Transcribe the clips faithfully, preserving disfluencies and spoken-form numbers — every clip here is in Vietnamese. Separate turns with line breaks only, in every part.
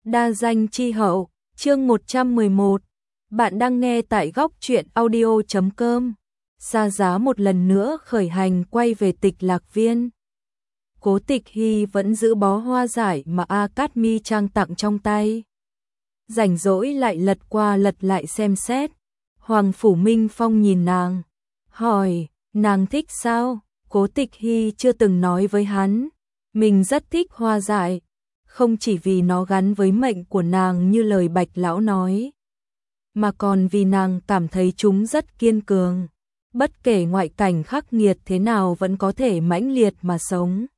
Đa danh chi hậu, chương một trăm mười một. Bạn đang nghe tại góc truyện audio chấm com. Xa Giá một lần nữa khởi hành quay về Tịch Lạc Viên. Cố Tịch Hy vẫn giữ bó hoa giải mà A Cát Mi Trang tặng trong tay. Rảnh rỗi lại lật qua lật lại xem xét. Hoàng Phủ Minh Phong nhìn nàng, hỏi, nàng thích sao? Cố Tịch Hy chưa từng nói với hắn, mình rất thích hoa dại, không chỉ vì nó gắn với mệnh của nàng như lời Bạch lão nói, mà còn vì nàng cảm thấy chúng rất kiên cường, bất kể ngoại cảnh khắc nghiệt thế nào vẫn có thể mãnh liệt mà sống.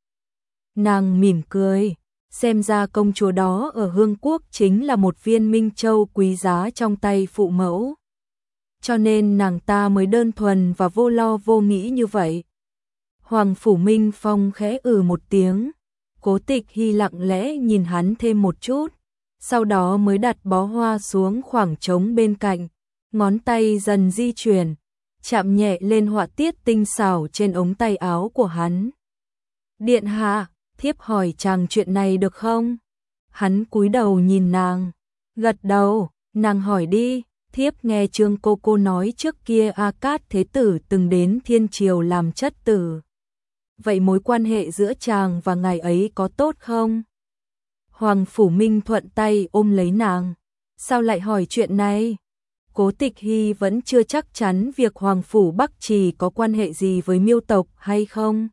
Nàng mỉm cười, xem ra công chúa đó ở Hương Quốc chính là một viên minh châu quý giá trong tay phụ mẫu. Cho nên nàng ta mới đơn thuần và vô lo vô nghĩ như vậy. Hoàng Phủ Minh Phong khẽ ừ một tiếng, Cố Tịch Hy lặng lẽ nhìn hắn thêm một chút, sau đó mới đặt bó hoa xuống khoảng trống bên cạnh, ngón tay dần di chuyển, chạm nhẹ lên họa tiết tinh xảo trên ống tay áo của hắn. Điện hạ, thiếp hỏi chàng chuyện này được không? Hắn cúi đầu nhìn nàng, gật đầu, nàng hỏi đi. Thiếp nghe Trương cô cô nói trước kia A Cát Thế Tử từng đến Thiên Triều làm chất tử. Vậy mối quan hệ giữa chàng và ngài ấy có tốt không? Hoàng Phủ Minh thuận tay ôm lấy nàng. Sao lại hỏi chuyện này? Cố Tịch Hy vẫn chưa chắc chắn việc Hoàng Phủ Bắc Trì có quan hệ gì với Miêu tộc hay không,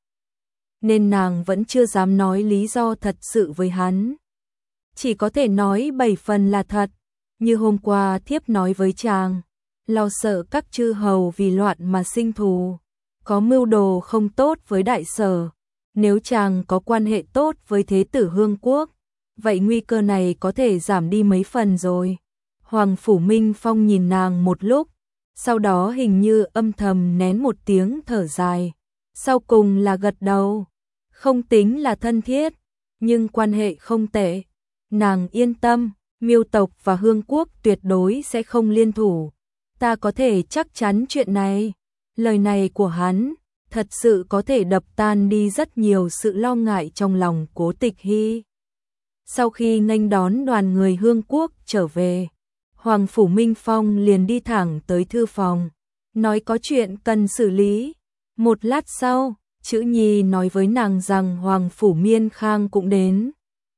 nên nàng vẫn chưa dám nói lý do thật sự với hắn. Chỉ có thể nói bảy phần là thật. Như hôm qua thiếp nói với chàng, lo sợ các chư hầu vì loạn mà sinh thù, có mưu đồ không tốt với đại sở. Nếu chàng có quan hệ tốt với Thế tử Hương Quốc, vậy nguy cơ này có thể giảm đi mấy phần rồi. Hoàng Phủ Minh Phong nhìn nàng một lúc, sau đó hình như âm thầm nén một tiếng thở dài, sau cùng là gật đầu. Không tính là thân thiết, nhưng quan hệ không tệ. Nàng yên tâm, Miêu tộc và Hương Quốc tuyệt đối sẽ không liên thủ. Ta có thể chắc chắn chuyện này. Lời này của hắn thật sự có thể đập tan đi rất nhiều sự lo ngại trong lòng Cố Tịch Hy. Sau khi nghênh đón đoàn người Hương Quốc trở về, Hoàng Phủ Minh Phong liền đi thẳng tới thư phòng, nói có chuyện cần xử lý. Một lát sau, Chữ Nhi nói với nàng rằng Hoàng Phủ Miên Khang cũng đến.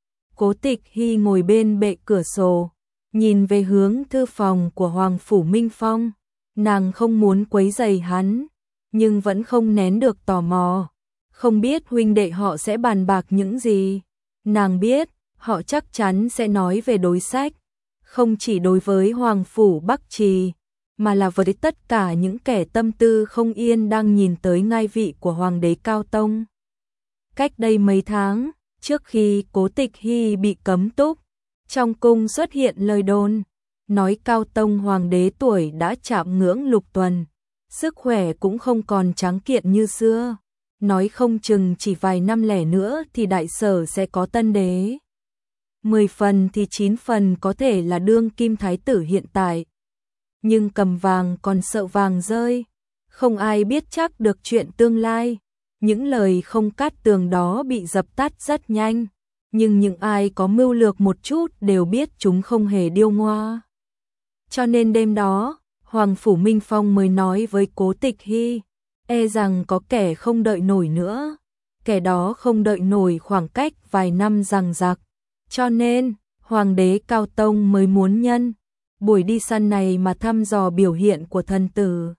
Cố Tịch Hy ngồi bên bệ cửa sổ, nhìn về hướng thư phòng của Hoàng Phủ Minh Phong. Nàng không muốn quấy rầy hắn, nhưng vẫn không nén được tò mò. Không biết huynh đệ họ sẽ bàn bạc những gì. Nàng biết, họ chắc chắn sẽ nói về đối sách, không chỉ đối với Hoàng Phủ Bắc Trì, mà là với tất cả những kẻ tâm tư không yên đang nhìn tới ngai vị của Hoàng đế Cao Tông. Cách đây mấy tháng, trước khi Cố Tịch Hy bị cấm túc, trong cung xuất hiện lời đồn, nói Cao Tông Hoàng đế tuổi đã chạm ngưỡng lục tuần, sức khỏe cũng không còn tráng kiện như xưa, nói không chừng chỉ vài năm lẻ nữa thì đại sở sẽ có tân đế. Mười phần thì chín phần có thể là đương kim thái tử hiện tại. Nhưng cầm vàng còn sợ vàng rơi, không ai biết chắc được chuyện tương lai. Những lời không cát tường đó bị dập tắt rất nhanh, nhưng những ai có mưu lược một chút đều biết chúng không hề điêu ngoa. Cho nên đêm đó, Hoàng Phủ Minh Phong mới nói với Cố Tịch Hy, e rằng có kẻ không đợi nổi nữa, kẻ đó không đợi nổi khoảng cách vài năm giằng giặc. Cho nên, Hoàng đế Cao Tông mới muốn nhân buổi đi săn này mà thăm dò biểu hiện của thần tử.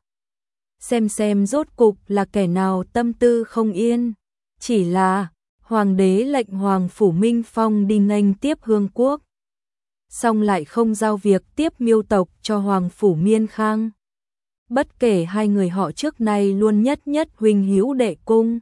Xem xem rốt cục là kẻ nào tâm tư không yên. Chỉ là, Hoàng đế lệnh Hoàng Phủ Minh Phong đi nghênh tiếp Hương Quốc, xong lại không giao việc tiếp Miêu tộc cho Hoàng Phủ Miên Khang. Bất kể hai người họ trước nay luôn nhất nhất huynh hữu đệ cung,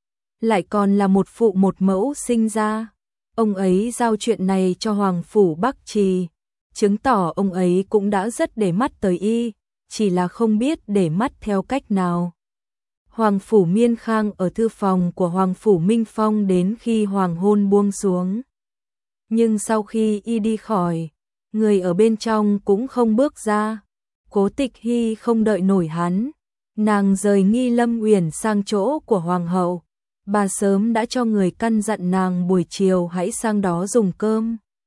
lại còn là một phụ một mẫu sinh ra. Ông ấy giao chuyện này cho Hoàng Phủ Bắc Trì, chứng tỏ ông ấy cũng đã rất để mắt tới y, chỉ là không biết để mắt theo cách nào. Hoàng Phủ Miên Khang ở thư phòng của Hoàng Phủ Minh Phong đến khi hoàng hôn buông xuống. Nhưng sau khi y đi khỏi, người ở bên trong cũng không bước ra. Cố Tịch Hy không đợi nổi hắn, nàng rời Nghi Lâm Uyển sang chỗ của hoàng hậu. Bà sớm đã cho người căn dặn nàng buổi chiều hãy sang đó dùng cơm.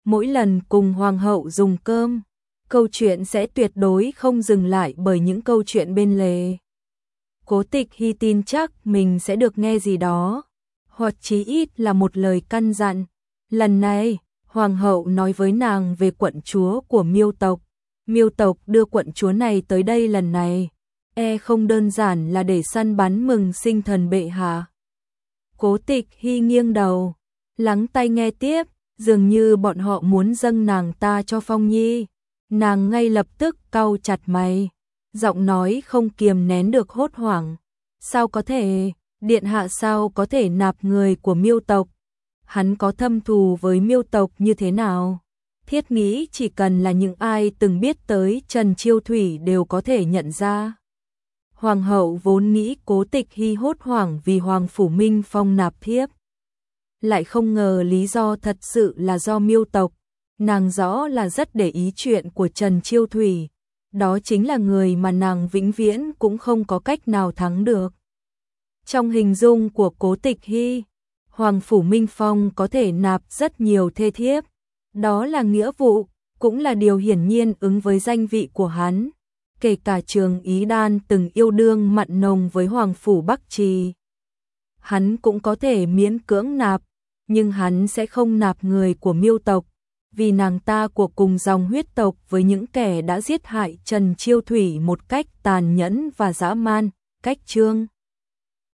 mỗi lần cùng hoàng hậu dùng cơm, câu chuyện sẽ tuyệt đối không dừng lại bởi những câu chuyện bên lề. Cố Tịch Hy tin chắc mình sẽ được nghe gì đó, hoặc chí ít là một lời căn dặn. Lần này, hoàng hậu nói với nàng về quận chúa của Miêu tộc. Miêu tộc đưa quận chúa này tới đây lần này, e không đơn giản là để săn bắn mừng sinh thần bệ hạ. Cố Tịch Hy nghiêng đầu, lắng tai nghe tiếp, dường như bọn họ muốn dâng nàng ta cho Phong Nhi. Nàng ngay lập tức cau chặt mày, giọng nói không kiềm nén được hốt hoảng. Sao có thể, điện hạ sao có thể nạp người của Miêu tộc? Hắn có thâm thù với Miêu tộc như thế nào? Thiết nghĩ chỉ cần là những ai từng biết tới Trần Chiêu Thủy đều có thể nhận ra. Hoàng hậu vốn nghĩ Cố Tịch Hy hốt hoảng vì Hoàng Phủ Minh Phong nạp thiếp, lại không ngờ lý do thật sự là do Miêu tộc. Nàng rõ là rất để ý chuyện của Trần Chiêu Thủy, đó chính là người mà nàng vĩnh viễn cũng không có cách nào thắng được. Trong hình dung của Cố Tịch Hy, Hoàng Phủ Minh Phong có thể nạp rất nhiều thê thiếp, đó là nghĩa vụ, cũng là điều hiển nhiên ứng với danh vị của hắn. Kể cả Trường Ý Đan từng yêu đương mặn nồng với Hoàng Phủ Bắc Trì, hắn cũng có thể miễn cưỡng nạp, nhưng hắn sẽ không nạp người của Miêu tộc, vì nàng ta của cùng dòng huyết tộc với những kẻ đã giết hại Trần Chiêu Thủy một cách tàn nhẫn và dã man, cách Trương